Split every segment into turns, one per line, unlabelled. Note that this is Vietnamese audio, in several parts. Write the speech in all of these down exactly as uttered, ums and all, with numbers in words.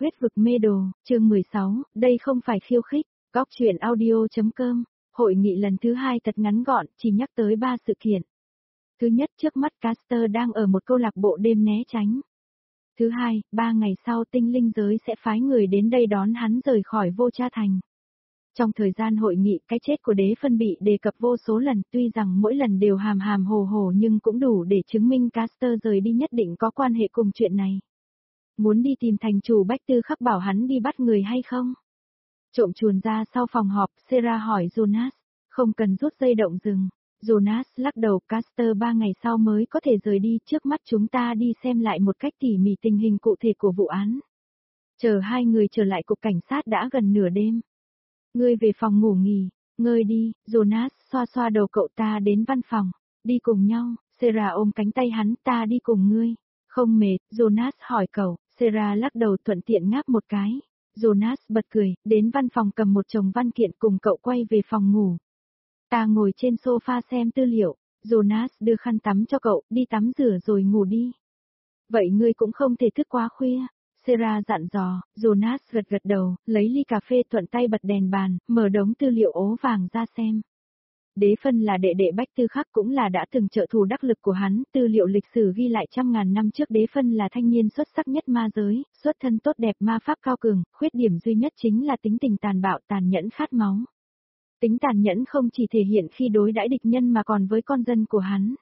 Huyết vực mê đồ, chương mười sáu, đây không phải khiêu khích, góc truyện audio.com, hội nghị lần thứ hai thật ngắn gọn, chỉ nhắc tới ba sự kiện. Thứ nhất, trước mắt Caster đang ở một câu lạc bộ đêm né tránh. Thứ hai, ba ngày sau tinh linh giới sẽ phái người đến đây đón hắn rời khỏi Vô Cha Thành. Trong thời gian hội nghị, cái chết của đế phân bị đề cập vô số lần, tuy rằng mỗi lần đều hàm hàm hồ hồ nhưng cũng đủ để chứng minh Caster rời đi nhất định có quan hệ cùng chuyện này. Muốn đi tìm thành chủ Bách Tư Khắc bảo hắn đi bắt người hay không? Trộm chuồn ra sau phòng họp, Sarah hỏi Jonas, không cần rút dây động rừng. Jonas lắc đầu, Caster ba ngày sau mới có thể rời đi, trước mắt chúng ta đi xem lại một cách tỉ mỉ tình hình cụ thể của vụ án. Chờ hai người trở lại cục cảnh sát đã gần nửa đêm. Ngươi về phòng ngủ nghỉ, ngơi đi, Jonas xoa xoa đầu cậu, ta đến văn phòng, đi cùng nhau. Sarah ôm cánh tay hắn, ta đi cùng ngươi. Không mệt, Jonas hỏi cậu, Sarah lắc đầu thuận tiện ngáp một cái. Jonas bật cười, đến văn phòng cầm một chồng văn kiện cùng cậu quay về phòng ngủ. Ta ngồi trên sofa xem tư liệu, Jonas đưa khăn tắm cho cậu, đi tắm rửa rồi ngủ đi. Vậy ngươi cũng không thể thức quá khuya. Sarah dặn dò, Jonas gật gật đầu, lấy ly cà phê thuận tay bật đèn bàn, mở đống tư liệu ố vàng ra xem. Đế phân là đệ đệ Bách Tư Khắc, cũng là đã từng trợ thủ đắc lực của hắn, tư liệu lịch sử ghi lại trăm ngàn năm trước đế phân là thanh niên xuất sắc nhất ma giới, xuất thân tốt đẹp, ma pháp cao cường, khuyết điểm duy nhất chính là tính tình tàn bạo, tàn nhẫn, khát máu. Tính tàn nhẫn không chỉ thể hiện khi đối đãi địch nhân mà còn với con dân của hắn.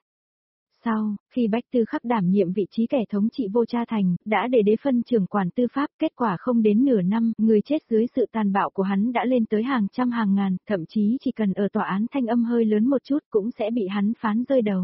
Sau, khi Bách Tư Khắc đảm nhiệm vị trí kẻ thống trị Vô Cha Thành, đã để đế phân trưởng quản tư pháp, kết quả không đến nửa năm, người chết dưới sự tàn bạo của hắn đã lên tới hàng trăm hàng ngàn, thậm chí chỉ cần ở tòa án thanh âm hơi lớn một chút cũng sẽ bị hắn phán rơi đầu.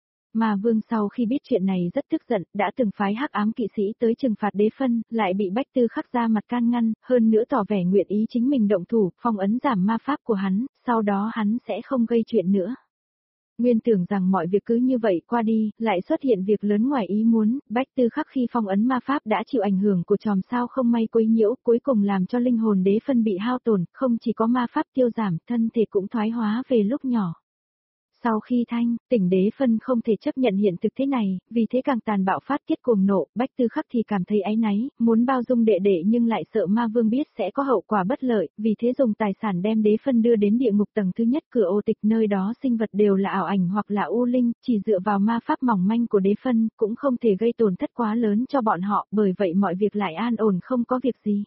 Mà Vương sau khi biết chuyện này rất tức giận, đã từng phái hắc ám kỵ sĩ tới trừng phạt đế phân, lại bị Bách Tư Khắc ra mặt can ngăn, hơn nữa tỏ vẻ nguyện ý chính mình động thủ, phong ấn giảm ma pháp của hắn, sau đó hắn sẽ không gây chuyện nữa. Nguyên tưởng rằng mọi việc cứ như vậy qua đi, lại xuất hiện việc lớn ngoài ý muốn, Bách Tư Khắc khi phong ấn ma pháp đã chịu ảnh hưởng của chòm sao không may quấy nhiễu, cuối cùng làm cho linh hồn đế phân bị hao tổn, không chỉ có ma pháp tiêu giảm, thân thể cũng thoái hóa về lúc nhỏ. Sau khi thanh, tỉnh đế phân không thể chấp nhận hiện thực thế này, vì thế càng tàn bạo phát tiết cuồng nộ, Bách Tư Khắc thì cảm thấy áy náy, muốn bao dung đệ đệ nhưng lại sợ ma vương biết sẽ có hậu quả bất lợi, vì thế dùng tài sản đem đế phân đưa đến địa ngục tầng thứ nhất cửa ô tịch, nơi đó sinh vật đều là ảo ảnh hoặc là u linh, chỉ dựa vào ma pháp mỏng manh của đế phân, cũng không thể gây tổn thất quá lớn cho bọn họ, bởi vậy mọi việc lại an ổn không có việc gì.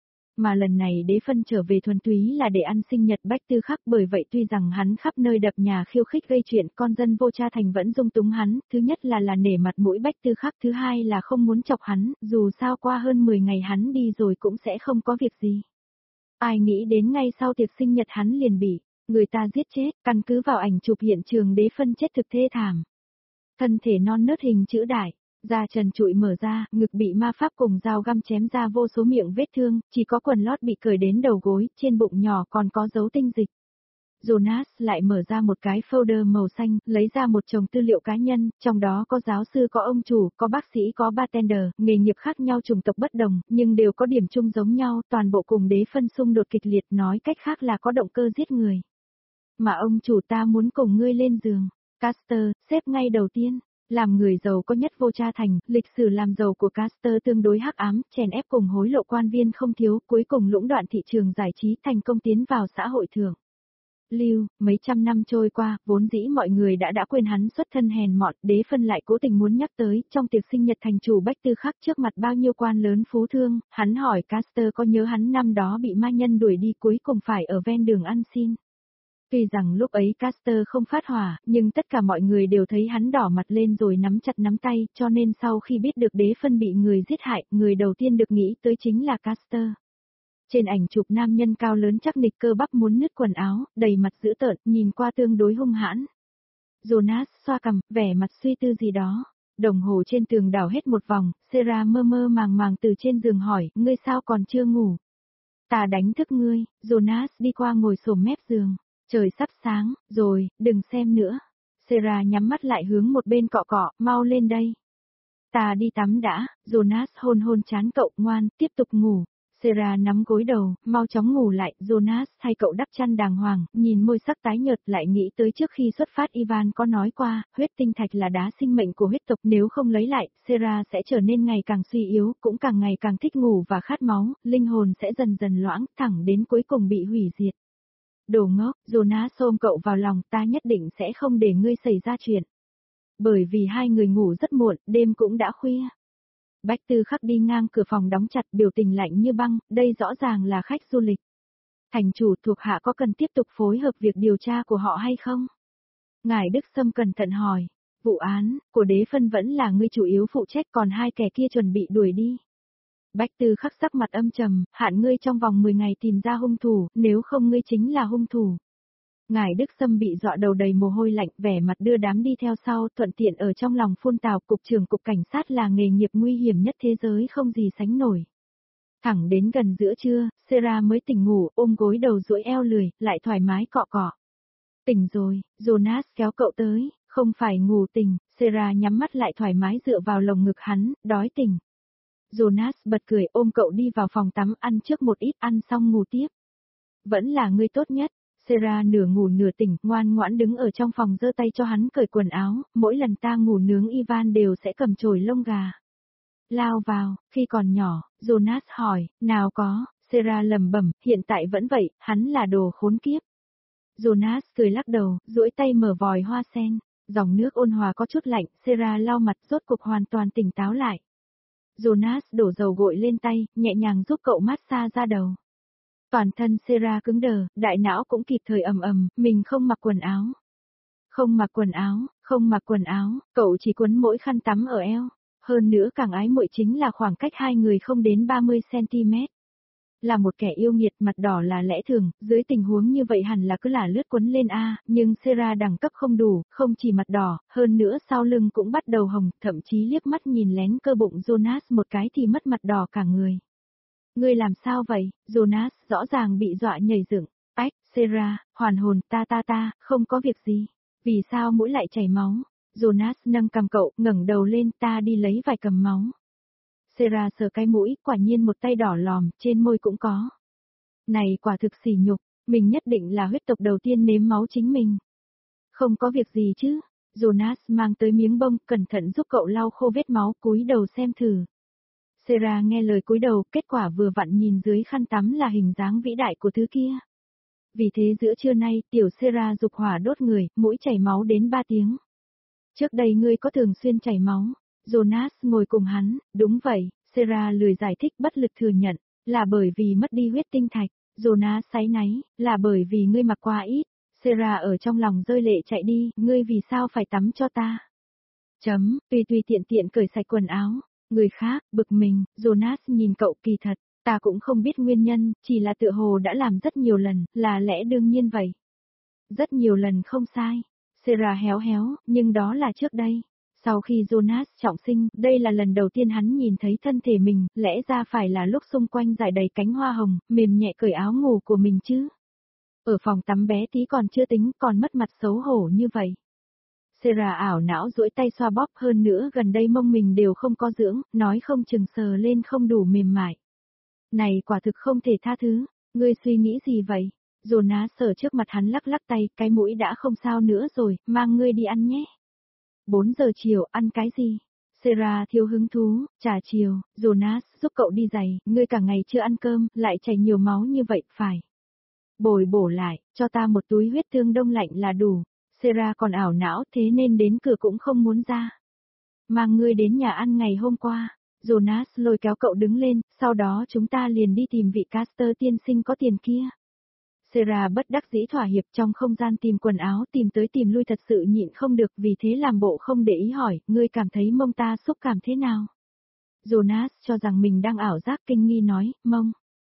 Mà lần này đế phân trở về thuần túy là để ăn sinh nhật Bách Tư Khắc, bởi vậy tuy rằng hắn khắp nơi đập nhà khiêu khích gây chuyện, con dân Vô Cha Thành vẫn dung túng hắn, thứ nhất là là nể mặt mũi Bách Tư Khắc, thứ hai là không muốn chọc hắn, dù sao qua hơn mười ngày hắn đi rồi cũng sẽ không có việc gì. Ai nghĩ đến ngay sau tiệc sinh nhật hắn liền bị người ta giết chết, căn cứ vào ảnh chụp hiện trường đế phân chết thực thê thảm. Thân thể non nớt hình chữ đại. Da trần trụi mở ra, ngực bị ma pháp cùng dao găm chém ra vô số miệng vết thương, chỉ có quần lót bị cởi đến đầu gối, trên bụng nhỏ còn có dấu tinh dịch. Jonas lại mở ra một cái folder màu xanh, lấy ra một chồng tư liệu cá nhân, trong đó có giáo sư, có ông chủ, có bác sĩ, có bartender, nghề nghiệp khác nhau, chủng tộc bất đồng, nhưng đều có điểm chung giống nhau, toàn bộ cùng đế phân xung đột kịch liệt, nói cách khác là có động cơ giết người. Mà ông chủ, ta muốn cùng ngươi lên giường. Caster, xếp ngay đầu tiên. Làm người giàu có nhất Vô Cha Thành, lịch sử làm giàu của Caster tương đối hắc ám, chèn ép cùng hối lộ quan viên không thiếu, cuối cùng lũng đoạn thị trường giải trí, thành công tiến vào xã hội thượng lưu. Mấy trăm năm trôi qua, vốn dĩ mọi người đã đã quên hắn xuất thân hèn mọn, đế phân lại cố tình muốn nhắc tới, trong tiệc sinh nhật thành chủ Bách Tư Khắc trước mặt bao nhiêu quan lớn phú thương, hắn hỏi Caster có nhớ hắn năm đó bị ma nhân đuổi đi, cuối cùng phải ở ven đường ăn xin. Tuy rằng lúc ấy Caster không phát hỏa, nhưng tất cả mọi người đều thấy hắn đỏ mặt lên rồi nắm chặt nắm tay, cho nên sau khi biết được đế phân bị người giết hại, người đầu tiên được nghĩ tới chính là Caster. Trên ảnh chụp nam nhân cao lớn chắc nịch, cơ bắp muốn nứt quần áo, đầy mặt dữ tợn, nhìn qua tương đối hung hãn. Jonas xoa cằm, vẻ mặt suy tư gì đó. Đồng hồ trên tường đảo hết một vòng, Sarah mơ mơ màng màng từ trên giường hỏi, ngươi sao còn chưa ngủ? Ta đánh thức ngươi. Jonas đi qua ngồi xổm mép giường. Trời sắp sáng, rồi, đừng xem nữa. Sarah nhắm mắt lại hướng một bên cọ cọ, mau lên đây. Ta đi tắm đã. Jonas hôn hôn trán cậu, ngoan, tiếp tục ngủ. Sarah nắm gối đầu, mau chóng ngủ lại, Jonas thay cậu đắp chăn đàng hoàng, nhìn môi sắc tái nhợt lại nghĩ tới trước khi xuất phát Ivan có nói qua, huyết tinh thạch là đá sinh mệnh của huyết tộc, nếu không lấy lại, Sarah sẽ trở nên ngày càng suy yếu, cũng càng ngày càng thích ngủ và khát máu, linh hồn sẽ dần dần loãng, thẳng đến cuối cùng bị hủy diệt. Đồ ngốc, Jonas ôm cậu vào lòng, ta nhất định sẽ không để ngươi xảy ra chuyện. Bởi vì hai người ngủ rất muộn, đêm cũng đã khuya. Bách Tư Khắc đi ngang cửa phòng đóng chặt, biểu tình lạnh như băng, đây rõ ràng là khách du lịch. Thành chủ thuộc hạ có cần tiếp tục phối hợp việc điều tra của họ hay không? Ngài Đức Sâm cẩn thận hỏi, vụ án của đế phân vẫn là ngươi chủ yếu phụ trách, còn hai kẻ kia chuẩn bị đuổi đi. Bách Tư Khắc sắc mặt âm trầm, hạn ngươi trong vòng mười ngày tìm ra hung thủ, nếu không ngươi chính là hung thủ. Ngài Đức Sâm bị dọa đầu đầy mồ hôi lạnh, vẻ mặt đưa đám đi theo sau, thuận tiện ở trong lòng phun tào, cục trưởng cục cảnh sát là nghề nghiệp nguy hiểm nhất thế giới không gì sánh nổi. Thẳng đến gần giữa trưa, Sarah mới tỉnh ngủ, ôm gối đầu duỗi eo lười, lại thoải mái cọ cọ. Tỉnh rồi, Jonas kéo cậu tới, không phải ngủ tỉnh, Sarah nhắm mắt lại thoải mái dựa vào lồng ngực hắn, đói tỉnh. Jonas bật cười ôm cậu đi vào phòng tắm, ăn trước một ít, ăn xong ngủ tiếp. Vẫn là ngươi tốt nhất. Sarah nửa ngủ nửa tỉnh, ngoan ngoãn đứng ở trong phòng giơ tay cho hắn cởi quần áo, mỗi lần ta ngủ nướng Ivan đều sẽ cầm chổi lông gà. Lao vào, khi còn nhỏ, Jonas hỏi, nào có, Sarah lẩm bẩm, hiện tại vẫn vậy, hắn là đồ khốn kiếp. Jonas cười lắc đầu, duỗi tay mở vòi hoa sen, dòng nước ôn hòa có chút lạnh, Sarah lau mặt rốt cuộc hoàn toàn tỉnh táo lại. Jonas đổ dầu gội lên tay, nhẹ nhàng giúp cậu massage ra đầu. Toàn thân Sarah cứng đờ, đại não cũng kịp thời ầm ầm, mình không mặc quần áo. Không mặc quần áo, không mặc quần áo, cậu chỉ quấn mỗi khăn tắm ở eo. Hơn nữa càng ái muội chính là khoảng cách hai người không đến ba mươi xăng-ti-mét. Là một kẻ yêu nghiệt, mặt đỏ là lẽ thường, dưới tình huống như vậy hẳn là cứ là lướt quấn lên A, nhưng Sarah đẳng cấp không đủ, không chỉ mặt đỏ, hơn nữa sau lưng cũng bắt đầu hồng, thậm chí liếc mắt nhìn lén cơ bụng Jonas một cái thì mất mặt đỏ cả người. Ngươi làm sao vậy, Jonas rõ ràng bị dọa nhảy dựng. Ách, Sarah, hoàn hồn, ta ta ta, không có việc gì. Vì sao mũi lại chảy máu? Jonas nâng cằm cậu, ngẩng đầu lên, ta đi lấy vài cầm máu. Sarah sờ cái mũi, quả nhiên một tay đỏ lòm, trên môi cũng có. Này quả thực sỉ nhục, mình nhất định là huyết tộc đầu tiên nếm máu chính mình. Không có việc gì chứ? Jonas mang tới miếng bông, cẩn thận giúp cậu lau khô vết máu, cúi đầu xem thử. Sarah nghe lời cúi đầu, kết quả vừa vặn nhìn dưới khăn tắm là hình dáng vĩ đại của thứ kia. Vì thế giữa trưa nay, tiểu Sarah dục hỏa đốt người, mũi chảy máu đến ba tiếng. Trước đây ngươi có thường xuyên chảy máu? Jonas ngồi cùng hắn, đúng vậy, Sarah lười giải thích, bất lực thừa nhận, là bởi vì mất đi huyết tinh thạch. Jonas áy náy, là bởi vì ngươi mặc quá ít. Sarah ở trong lòng rơi lệ chạy đi, ngươi vì sao phải tắm cho ta? Chấm, tùy tùy tiện tiện cởi sạch quần áo. Người khác, bực mình, Jonas nhìn cậu, kỳ thật, ta cũng không biết nguyên nhân, chỉ là tựa hồ đã làm rất nhiều lần, là lẽ đương nhiên vậy. Rất nhiều lần không sai. Sarah héo héo, nhưng đó là trước đây. Sau khi Jonas trọng sinh, đây là lần đầu tiên hắn nhìn thấy thân thể mình, lẽ ra phải là lúc xung quanh rải đầy cánh hoa hồng, mềm nhẹ cởi áo ngủ của mình chứ. Ở phòng tắm bé tí còn chưa tính, còn mất mặt xấu hổ như vậy. Sarah ảo não duỗi tay xoa bóp, hơn nữa gần đây mông mình đều không có dưỡng, nói không chừng sờ lên không đủ mềm mại. Này quả thực không thể tha thứ, ngươi suy nghĩ gì vậy? Jonas sờ trước mặt hắn lắc lắc tay, cái mũi đã không sao nữa rồi, mang ngươi đi ăn nhé. bốn giờ chiều, ăn cái gì? Sarah thiếu hứng thú, trà chiều, Jonas giúp cậu đi giày, ngươi cả ngày chưa ăn cơm, lại chảy nhiều máu như vậy, phải. Bồi bổ lại, cho ta một túi huyết tương đông lạnh là đủ. Sarah còn ảo não, thế nên đến cửa cũng không muốn ra. Mang ngươi đến nhà ăn ngày hôm qua. Jonas lôi kéo cậu đứng lên, sau đó chúng ta liền đi tìm vị caster tiên sinh có tiền kia. Sarah bất đắc dĩ thỏa hiệp, trong không gian tìm quần áo, tìm tới tìm lui thật sự nhịn không được, vì thế làm bộ không để ý hỏi, ngươi cảm thấy mông ta xúc cảm thế nào? Jonas cho rằng mình đang ảo giác, kinh nghi nói, mông.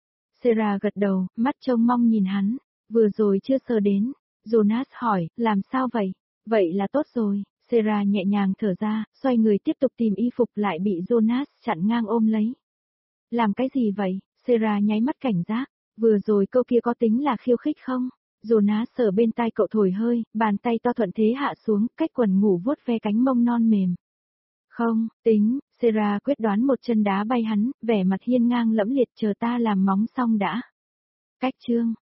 Sarah gật đầu, mắt trông mong nhìn hắn, vừa rồi chưa sờ đến. Jonas hỏi, làm sao vậy? Vậy là tốt rồi. Sarah nhẹ nhàng thở ra, xoay người tiếp tục tìm y phục, lại bị Jonas chặn ngang ôm lấy. Làm cái gì vậy? Sarah nháy mắt cảnh giác. Vừa rồi câu kia có tính là khiêu khích không? Jonas sờ bên tai cậu thổi hơi, bàn tay to thuận thế hạ xuống, cách quần ngủ vuốt ve cánh mông non mềm. Không, tính, Sarah quyết đoán một chân đá bay hắn, vẻ mặt hiên ngang lẫm liệt chờ ta làm móng xong đã. Cách chương